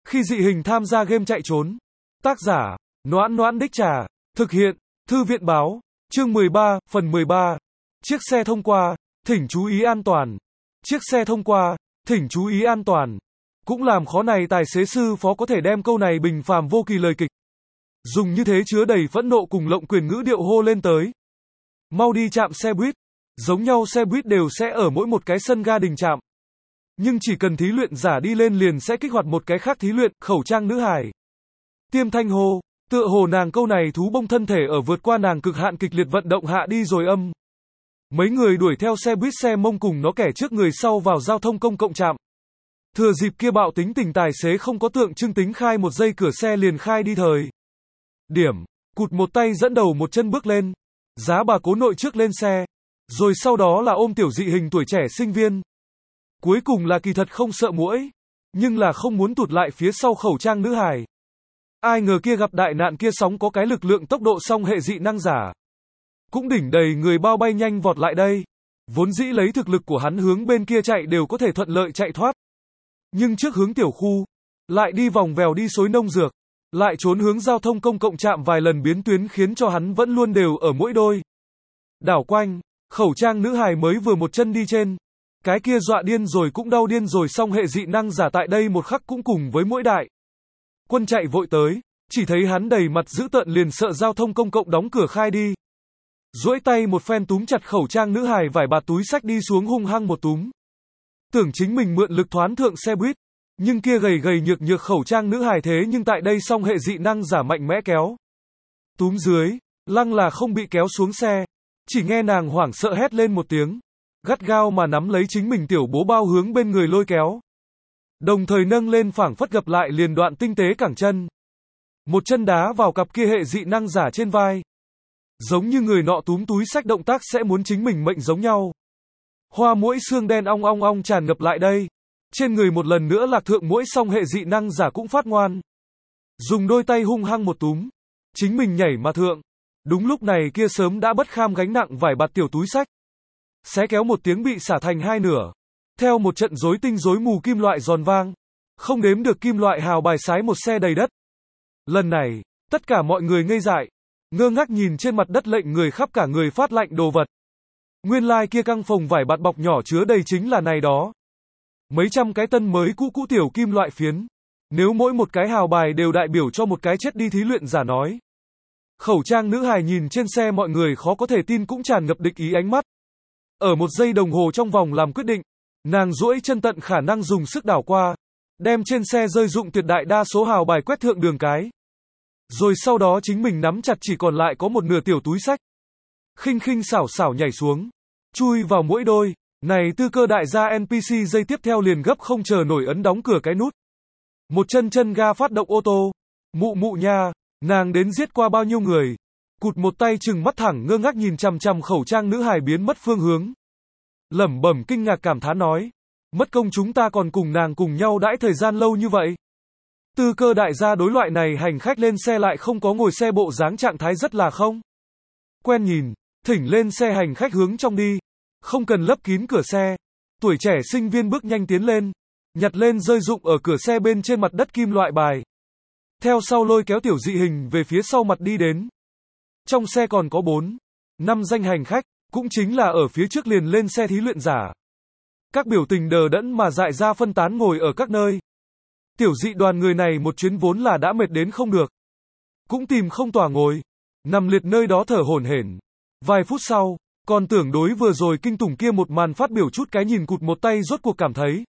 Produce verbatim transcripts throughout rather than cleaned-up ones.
Khi dị hình tham gia game chạy trốn. Tác giả, Noãn Noãn Đích Trà. Thực hiện, Thư viện báo. Chương mười ba, phần mười ba. Chiếc xe thông qua, thỉnh chú ý an toàn. Chiếc xe thông qua, thỉnh chú ý an toàn. Cũng làm khó này tài xế sư phó có thể đem câu này bình phàm vô kỳ lời kịch. Dùng như thế chứa đầy phẫn nộ cùng lộng quyền ngữ điệu hô lên tới. Mau đi chạm xe buýt. Giống nhau xe buýt đều sẽ ở mỗi một cái sân ga đình chạm. Nhưng chỉ cần thí luyện giả đi lên liền sẽ kích hoạt một cái khác thí luyện, khẩu trang nữ hài. Tiêm thanh hô, tựa hồ nàng câu này thú bông thân thể ở vượt qua nàng cực hạn kịch liệt vận động hạ đi rồi âm. Mấy người đuổi theo xe buýt xe mông cùng nó kẻ trước người sau vào giao thông công cộng trạm. Thừa dịp kia bạo tính tình tài xế không có tượng trưng tính khai một giây cửa xe liền khai đi thời. Điểm, cụt một tay dẫn đầu một chân bước lên. Giá bà cố nội trước lên xe. Rồi sau đó là ôm tiểu dị hình tuổi trẻ sinh viên. Cuối cùng là kỳ thật không sợ muỗi. Nhưng là không muốn tụt lại phía sau khẩu trang nữ hài. Ai ngờ kia gặp đại nạn kia sóng có cái lực lượng tốc độ song hệ dị năng giả. Cũng đỉnh đầy người bao bay nhanh vọt lại đây. Vốn dĩ lấy thực lực của hắn hướng bên kia chạy đều có thể thuận lợi chạy thoát. Nhưng trước hướng tiểu khu, lại đi vòng vèo đi xối nông dược, lại trốn hướng giao thông công cộng trạm vài lần biến tuyến khiến cho hắn vẫn luôn đều ở mỗi đôi. Đảo quanh, khẩu trang nữ hài mới vừa một chân đi trên. Cái kia dọa điên rồi cũng đau điên rồi song hệ dị năng giả tại đây một khắc cũng cùng với mỗi đại. Quân chạy vội tới, chỉ thấy hắn đầy mặt dữ tợn liền sợ giao thông công cộng đóng cửa khai đi. Duỗi tay một phen túm chặt khẩu trang nữ hài vải bạt túi xách đi xuống hung hăng một túm. Tưởng chính mình mượn lực thoán thượng xe buýt, nhưng kia gầy gầy nhược nhược khẩu trang nữ hài thế nhưng tại đây song hệ dị năng giả mạnh mẽ kéo. Túm dưới, lăng là không bị kéo xuống xe, chỉ nghe nàng hoảng sợ hét lên một tiếng, gắt gao mà nắm lấy chính mình tiểu bố bao hướng bên người lôi kéo. Đồng thời nâng lên phảng phất gặp lại liền đoạn tinh tế cẳng chân. Một chân đá vào cặp kia hệ dị năng giả trên vai. Giống như người nọ túm túi xách động tác sẽ muốn chính mình mệnh giống nhau. Hoa muỗi xương đen ong ong ong tràn ngập lại đây. Trên người một lần nữa lạc thượng muỗi song hệ dị năng giả cũng phát ngoan. Dùng đôi tay hung hăng một túm. Chính mình nhảy mà thượng. Đúng lúc này kia sớm đã bất kham gánh nặng vải bạt tiểu túi xách. Xé kéo một tiếng bị xả thành hai nửa. Theo một trận rối tinh rối mù kim loại giòn vang. Không đếm được kim loại hào bài sái một xe đầy đất. Lần này, tất cả mọi người ngây dại. Ngơ ngác nhìn trên mặt đất lệnh người khắp cả người phát lạnh đồ vật. Nguyên lai like kia căng phòng vải bạt bọc nhỏ chứa đầy chính là này đó. Mấy trăm cái tân mới cũ cũ tiểu kim loại phiến. Nếu mỗi một cái hào bài đều đại biểu cho một cái chết đi thí luyện giả nói. Khẩu trang nữ hài nhìn trên xe mọi người khó có thể tin cũng tràn ngập địch ý ánh mắt. Ở một giây đồng hồ trong vòng làm quyết định, nàng duỗi chân tận khả năng dùng sức đảo qua, đem trên xe rơi dụng tuyệt đại đa số hào bài quét thượng đường cái. Rồi sau đó chính mình nắm chặt chỉ còn lại có một nửa tiểu túi xách. Khinh khinh xảo xảo nhảy xuống, chui vào mỗi đôi, này tư cơ đại gia en pê xê giây tiếp theo liền gấp không chờ nổi ấn đóng cửa cái nút. Một chân chân ga phát động ô tô, mụ mụ nha, nàng đến giết qua bao nhiêu người. Cụt một tay chừng mắt thẳng ngơ ngác nhìn chằm chằm khẩu trang nữ hài biến mất phương hướng. Lẩm bẩm kinh ngạc cảm thán nói, mất công chúng ta còn cùng nàng cùng nhau đãi thời gian lâu như vậy. Tư cơ đại gia đối loại này hành khách lên xe lại không có ngồi xe bộ dáng trạng thái rất là không quen nhìn, thỉnh lên xe hành khách hướng trong đi, không cần lấp kín cửa xe. Tuổi trẻ sinh viên bước nhanh tiến lên, nhặt lên rơi rụng ở cửa xe bên trên mặt đất kim loại bài. Theo sau lôi kéo tiểu dị hình về phía sau mặt đi đến. Trong xe còn có bốn, năm danh hành khách, cũng chính là ở phía trước liền lên xe thí luyện giả. Các biểu tình đờ đẫn mà dại ra phân tán ngồi ở các nơi. Tiểu dị đoàn người này một chuyến vốn là đã mệt đến không được. Cũng tìm không tòa ngồi. Nằm liệt nơi đó thở hổn hển. Vài phút sau, còn tưởng đối vừa rồi kinh tủng kia một màn phát biểu chút cái nhìn cụt một tay rốt cuộc cảm thấy.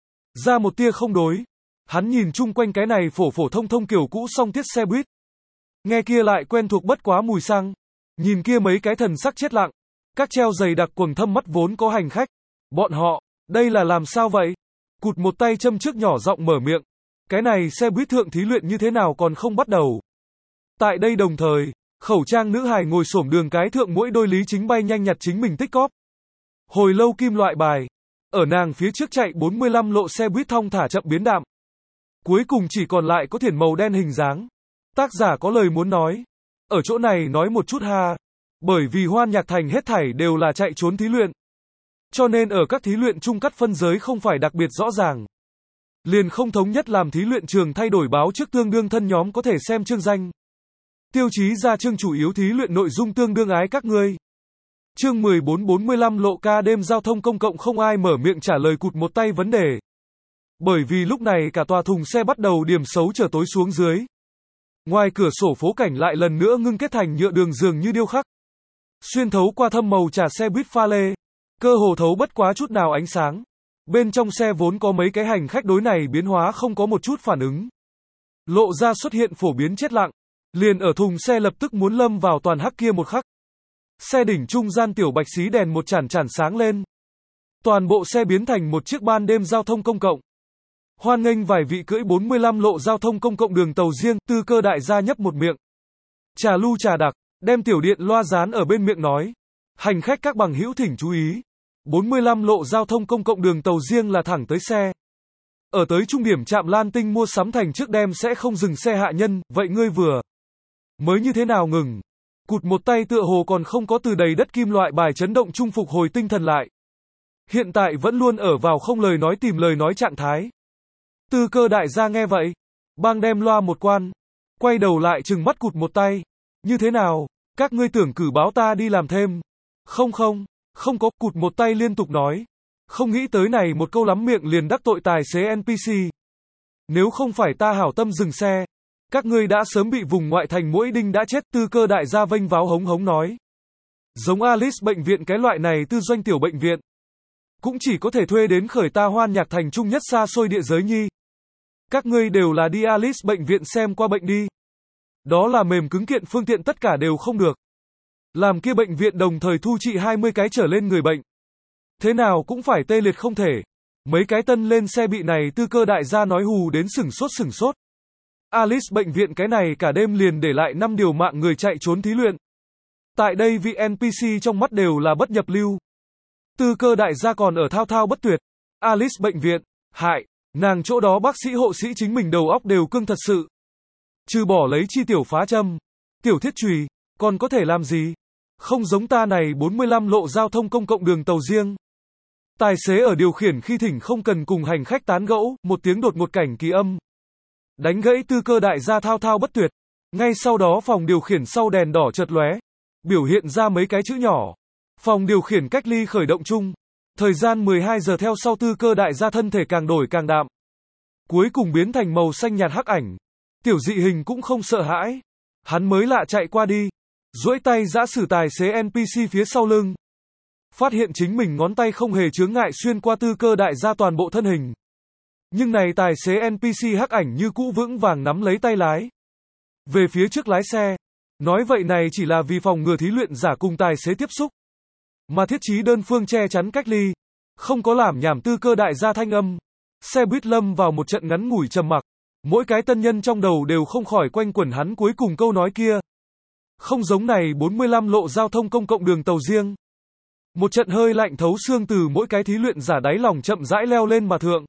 Ra một tia không đối. Hắn nhìn chung quanh cái này phổ phổ thông thông kiểu cũ song tiết xe buýt. Nghe kia lại quen thuộc bất quá mùi xăng. Nhìn kia mấy cái thần sắc chết lặng. Các treo giày đặc quầng thâm mắt vốn có hành khách. Bọn họ, đây là làm sao vậy? Cụt một tay châm trước nhỏ giọng mở miệng. Cái này xe buýt thượng thí luyện như thế nào còn không bắt đầu. Tại đây đồng thời, khẩu trang nữ hài ngồi xổm đường cái thượng mỗi đôi lý chính bay nhanh nhặt chính mình tích cóp. Hồi lâu kim loại bài. Ở nàng phía trước chạy bốn mươi lăm lộ xe buýt thong thả chậm biến đạm. Cuối cùng chỉ còn lại có thiển màu đen hình dáng. Tác giả có lời muốn nói. Ở chỗ này nói một chút ha. Bởi vì Hoan Nhạc Thành hết thảy đều là chạy trốn thí luyện. Cho nên ở các thí luyện chung cắt phân giới không phải đặc biệt rõ ràng. liền không thống nhất làm thí luyện trường thay đổi báo trước tương đương thân nhóm có thể xem chương danh. Tiêu chí ra chương chủ yếu thí luyện nội dung tương đương ái các ngươi. Chương mười bốn bốn mươi lăm lộ ca đêm giao thông công cộng không ai mở miệng trả lời cụt một tay vấn đề. Bởi vì lúc này cả tòa thùng xe bắt đầu điểm xấu trở tối xuống dưới. Ngoài cửa sổ phố cảnh lại lần nữa ngưng kết thành nhựa đường dường như điêu khắc. Xuyên thấu qua thâm màu trà xe buýt pha lê, cơ hồ thấu bất quá chút nào ánh sáng. Bên trong xe vốn có mấy cái hành khách đối này biến hóa không có một chút phản ứng. Lộ ra xuất hiện phổ biến chết lặng, liền ở thùng xe lập tức muốn lâm vào toàn hắc kia một khắc. Xe đỉnh trung gian tiểu bạch xí đèn một chản chản sáng lên. Toàn bộ xe biến thành một chiếc ban đêm giao thông công cộng. Hoan nghênh vài vị cưỡi bốn mươi lăm lộ giao thông công cộng đường tàu riêng, Tư Cơ đại gia nhấp một miệng. Trà lu trà đặc, đem tiểu điện loa dán ở bên miệng nói. Hành khách các bằng hữu thỉnh chú ý. bốn mươi lăm lộ giao thông công cộng đường tàu riêng là thẳng tới xe. Ở tới trung điểm trạm Lan Tinh mua sắm thành trước đem sẽ không dừng xe hạ nhân, vậy ngươi vừa mới như thế nào ngừng? Cụt một tay tựa hồ còn không có từ đầy đất kim loại bài chấn động trung phục hồi tinh thần lại. Hiện tại vẫn luôn ở vào không lời nói tìm lời nói trạng thái. Tư Cơ đại gia nghe vậy, bang đem loa một quan, quay đầu lại trừng mắt cụt một tay. Như thế nào, các ngươi tưởng cử báo ta đi làm thêm? Không không, không có, cụt một tay liên tục nói. Không nghĩ tới này một câu lắm miệng liền đắc tội tài xế en pê xê. Nếu không phải ta hảo tâm dừng xe, các ngươi đã sớm bị vùng ngoại thành mũi đinh đã chết. Tư Cơ đại gia vênh váo hống hống nói. Giống Alice bệnh viện cái loại này tư doanh tiểu bệnh viện, cũng chỉ có thể thuê đến khởi ta hoan nhạc thành trung nhất xa xôi địa giới nhi. Các ngươi đều là đi Alice bệnh viện xem qua bệnh đi. Đó là mềm cứng kiện phương tiện tất cả đều không được. Làm kia bệnh viện đồng thời thu trị hai mươi cái trở lên người bệnh. Thế nào cũng phải tê liệt không thể. Mấy cái tân lên xe bị này Tư Cơ đại gia nói hù đến sửng sốt sửng sốt. Alice bệnh viện cái này cả đêm liền để lại năm điều mạng người chạy trốn thí luyện. Tại đây vị en pê xê trong mắt đều là bất nhập lưu. Tư Cơ đại gia còn ở thao thao bất tuyệt. Alice bệnh viện, hại, nàng chỗ đó bác sĩ hộ sĩ chính mình đầu óc đều cương thật sự. Trừ bỏ lấy chi tiểu phá châm, tiểu thiết chùy, còn có thể làm gì? Không giống ta này bốn mươi lăm lộ giao thông công cộng đường tàu riêng. Tài xế ở điều khiển khi thỉnh không cần cùng hành khách tán gẫu, một tiếng đột ngột cảnh kỳ âm. Đánh gãy Tư Cơ đại gia thao thao bất tuyệt. Ngay sau đó phòng điều khiển sau đèn đỏ chợt lóe, biểu hiện ra mấy cái chữ nhỏ. Phòng điều khiển cách ly khởi động chung. Thời gian mười hai giờ theo sau Tư Cơ đại gia thân thể càng đổi càng đạm. Cuối cùng biến thành màu xanh nhạt hắc ảnh. Tiểu dị hình cũng không sợ hãi. Hắn mới lạ chạy qua đi, duỗi tay giã sử tài xế en pê xê phía sau lưng. Phát hiện chính mình ngón tay không hề chướng ngại xuyên qua Tư Cơ đại gia toàn bộ thân hình. Nhưng này tài xế en pê xê hắc ảnh như cũ vững vàng nắm lấy tay lái. Về phía trước lái xe. Nói vậy này chỉ là vì phòng ngừa thí luyện giả cùng tài xế tiếp xúc. Mà thiết trí đơn phương che chắn cách ly. Không có làm nhảm Tư Cơ đại gia thanh âm. Xe buýt lâm vào một trận ngắn ngủi trầm mặc. Mỗi cái tân nhân trong đầu đều không khỏi quanh quẩn hắn cuối cùng câu nói kia. Không giống này bốn mươi lăm lộ giao thông công cộng đường tàu riêng. Một trận hơi lạnh thấu xương từ mỗi cái thí luyện giả đáy lòng chậm rãi leo lên mà thượng.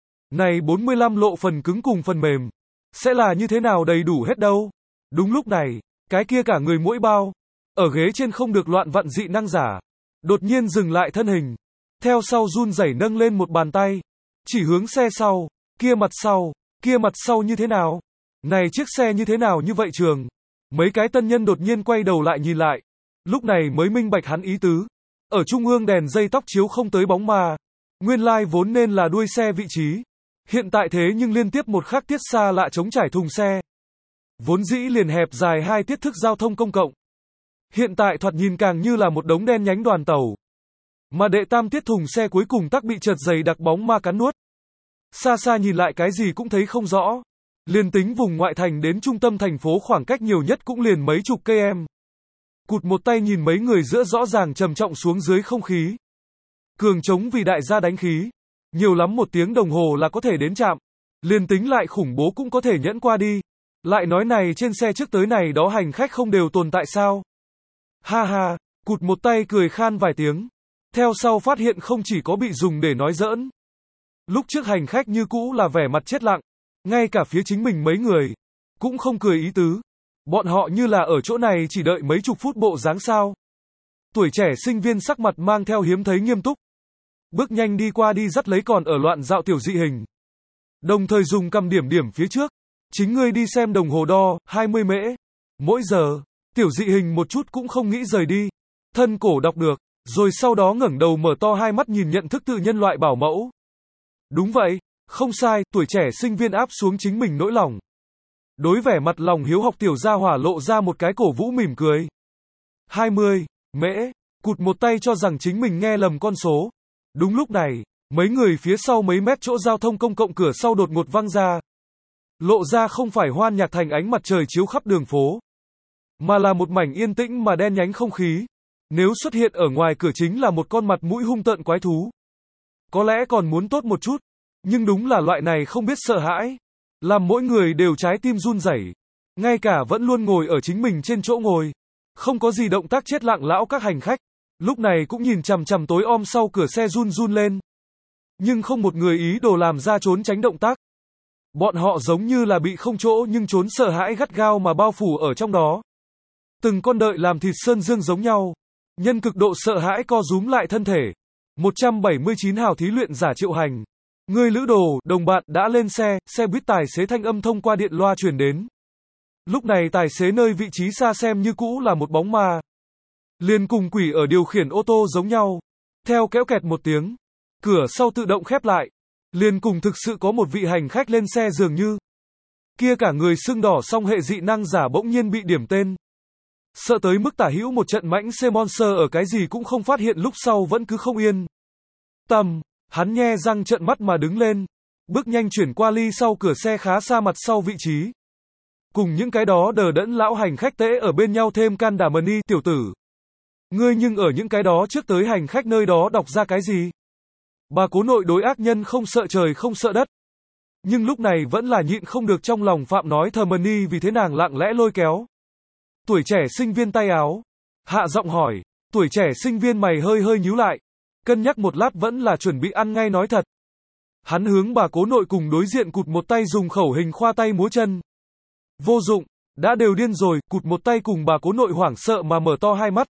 Này bốn mươi lăm lộ phần cứng cùng phần mềm. Sẽ là như thế nào đầy đủ hết đâu. Đúng lúc này, cái kia cả người mũi bao. Ở ghế trên không được loạn vặn dị năng giả. Đột nhiên dừng lại thân hình. Theo sau run rẩy nâng lên một bàn tay. Chỉ hướng xe sau. Kia mặt sau. Kia mặt sau như thế nào? Này chiếc xe như thế nào như vậy trường? Mấy cái tân nhân đột nhiên quay đầu lại nhìn lại. Lúc này mới minh bạch hắn ý tứ. Ở trung ương đèn dây tóc chiếu không tới bóng mà. Nguyên lai like vốn nên là đuôi xe vị trí. Hiện tại thế nhưng liên tiếp một khắc tiết xa lạ chống trải thùng xe. Vốn dĩ liền hẹp dài hai tiết thức giao thông công cộng. Hiện tại thoạt nhìn càng như là một đống đen nhánh đoàn tàu. Mà đệ tam tiết thùng xe cuối cùng tắc bị chật dày đặc bóng ma cắn nuốt. Xa xa nhìn lại cái gì cũng thấy không rõ. Liền tính vùng ngoại thành đến trung tâm thành phố khoảng cách nhiều nhất cũng liền mấy chục cây em. Cụt một tay nhìn mấy người giữa rõ ràng trầm trọng xuống dưới không khí. Cường trống vì đại gia đánh khí. Nhiều lắm một tiếng đồng hồ là có thể đến trạm. Liền tính lại khủng bố cũng có thể nhẫn qua đi. Lại nói này trên xe trước tới này đó hành khách không đều tồn tại sao? Ha ha, cụt một tay cười khan vài tiếng. Theo sau phát hiện không chỉ có bị dùng để nói giỡn. Lúc trước hành khách như cũ là vẻ mặt chết lặng. Ngay cả phía chính mình mấy người. Cũng không cười ý tứ. Bọn họ như là ở chỗ này chỉ đợi mấy chục phút bộ dáng sao. Tuổi trẻ sinh viên sắc mặt mang theo hiếm thấy nghiêm túc. Bước nhanh đi qua đi dắt lấy còn ở loạn dạo tiểu dị hình. Đồng thời dùng cầm điểm điểm phía trước. Chính ngươi đi xem đồng hồ đo, hai mươi mễ. Mỗi giờ, tiểu dị hình một chút cũng không nghĩ rời đi. Thân cổ đọc được, rồi sau đó ngẩng đầu mở to hai mắt nhìn nhận thức tự nhân loại bảo mẫu. Đúng vậy, không sai, tuổi trẻ sinh viên áp xuống chính mình nỗi lòng. Đối vẻ mặt lòng hiếu học tiểu gia hỏa lộ ra một cái cổ vũ mỉm cười. hai mươi, mễ, cụt một tay cho rằng chính mình nghe lầm con số. Đúng lúc này, mấy người phía sau mấy mét chỗ giao thông công cộng cửa sau đột ngột văng ra. Lộ ra không phải hoan nhạc thành ánh mặt trời chiếu khắp đường phố, mà là một mảnh yên tĩnh mà đen nhánh không khí. Nếu xuất hiện ở ngoài cửa chính là một con mặt mũi hung tợn quái thú, có lẽ còn muốn tốt một chút, nhưng đúng là loại này không biết sợ hãi, làm mỗi người đều trái tim run rẩy, ngay cả vẫn luôn ngồi ở chính mình trên chỗ ngồi, không có gì động tác chết lặng lão các hành khách, lúc này cũng nhìn chằm chằm tối om sau cửa xe run run lên. Nhưng không một người ý đồ làm ra trốn tránh động tác. Bọn họ giống như là bị không chỗ nhưng trốn sợ hãi gắt gao mà bao phủ ở trong đó. Từng con đợi làm thịt sơn dương giống nhau. Nhân cực độ sợ hãi co rúm lại thân thể. một trăm bảy mươi chín hào thí luyện giả Triệu Hành. Ngươi lữ đồ, đồng bạn đã lên xe, xe buýt tài xế thanh âm thông qua điện loa truyền đến. Lúc này tài xế nơi vị trí xa xem như cũ là một bóng ma. Liền cùng quỷ ở điều khiển ô tô giống nhau. Theo kéo kẹt một tiếng, cửa sau tự động khép lại. Liền cùng thực sự có một vị hành khách lên xe dường như. Kia cả người sưng đỏ song hệ dị năng giả bỗng nhiên bị điểm tên. Sợ tới mức tả hữu một trận mãnh xe monster ở cái gì cũng không phát hiện lúc sau vẫn cứ không yên. Tầm, hắn nhe răng trợn mắt mà đứng lên. Bước nhanh chuyển qua ly sau cửa xe khá xa mặt sau vị trí. Cùng những cái đó đờ đẫn lão hành khách tễ ở bên nhau thêm can đảm mần y tiểu tử. Ngươi nhưng ở những cái đó trước tới hành khách nơi đó đọc ra cái gì? Bà cố nội đối ác nhân không sợ trời không sợ đất. Nhưng lúc này vẫn là nhịn không được trong lòng phạm nói thờ mần y vì thế nàng lặng lẽ lôi kéo. Tuổi trẻ sinh viên tay áo. Hạ giọng hỏi. Tuổi trẻ sinh viên mày hơi hơi nhíu lại. Cân nhắc một lát vẫn là chuẩn bị ăn ngay nói thật. Hắn hướng bà cố nội cùng đối diện cụt một tay dùng khẩu hình khoa tay múa chân. Vô dụng, đã đều điên rồi, cụt một tay cùng bà cố nội hoảng sợ mà mở to hai mắt.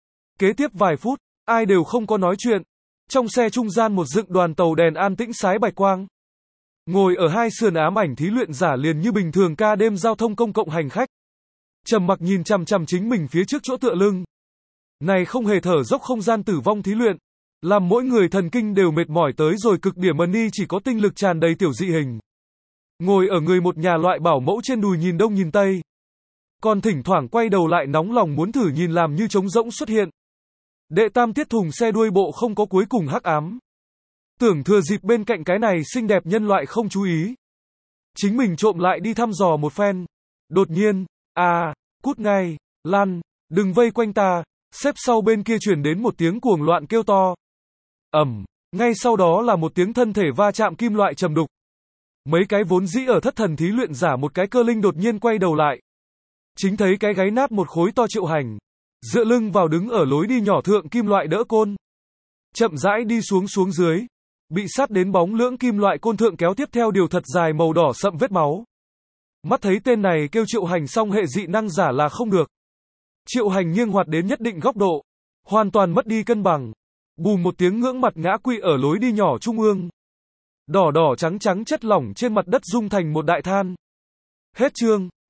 Kế tiếp vài phút, ai đều không có nói chuyện. Trong xe trung gian một dựng đoàn tàu đèn an tĩnh sái bạch quang. Ngồi ở hai sườn ám ảnh thí luyện giả liền như bình thường ca đêm giao thông công cộng hành khách. Trầm mặc nhìn chằm chằm chính mình phía trước chỗ tựa lưng. Này không hề thở dốc không gian tử vong thí luyện. Làm mỗi người thần kinh đều mệt mỏi tới rồi cực điểm mần y chỉ có tinh lực tràn đầy tiểu dị hình. Ngồi ở người một nhà loại bảo mẫu trên đùi nhìn đông nhìn tây. Còn thỉnh thoảng quay đầu lại nóng lòng muốn thử nhìn làm như trống rỗng xuất hiện. Đệ tam tiết thùng xe đuôi bộ không có cuối cùng hắc ám. Tưởng thừa dịp bên cạnh cái này xinh đẹp nhân loại không chú ý. Chính mình trộm lại đi thăm dò một phen. Đột nhiên, à, cút ngay, lăn, đừng vây quanh ta, xếp sau bên kia truyền đến một tiếng cuồng loạn kêu to. Ầm, ngay sau đó là một tiếng thân thể va chạm kim loại trầm đục. Mấy cái vốn dĩ ở thất thần thí luyện giả một cái cơ linh đột nhiên quay đầu lại. Chính thấy cái gáy nát một khối to Triệu Hành. Dựa lưng vào đứng ở lối đi nhỏ thượng kim loại đỡ côn. Chậm rãi đi xuống xuống dưới. Bị sát đến bóng lưỡng kim loại côn thượng kéo tiếp theo điều thật dài màu đỏ sậm vết máu. Mắt thấy tên này kêu Triệu Hành xong hệ dị năng giả là không được. Triệu Hành nghiêng hoạt đến nhất định góc độ. Hoàn toàn mất đi cân bằng. Bùm một tiếng ngưỡng mặt ngã quỵ ở lối đi nhỏ trung ương. Đỏ đỏ trắng trắng chất lỏng trên mặt đất rung thành một đại than. Hết chương.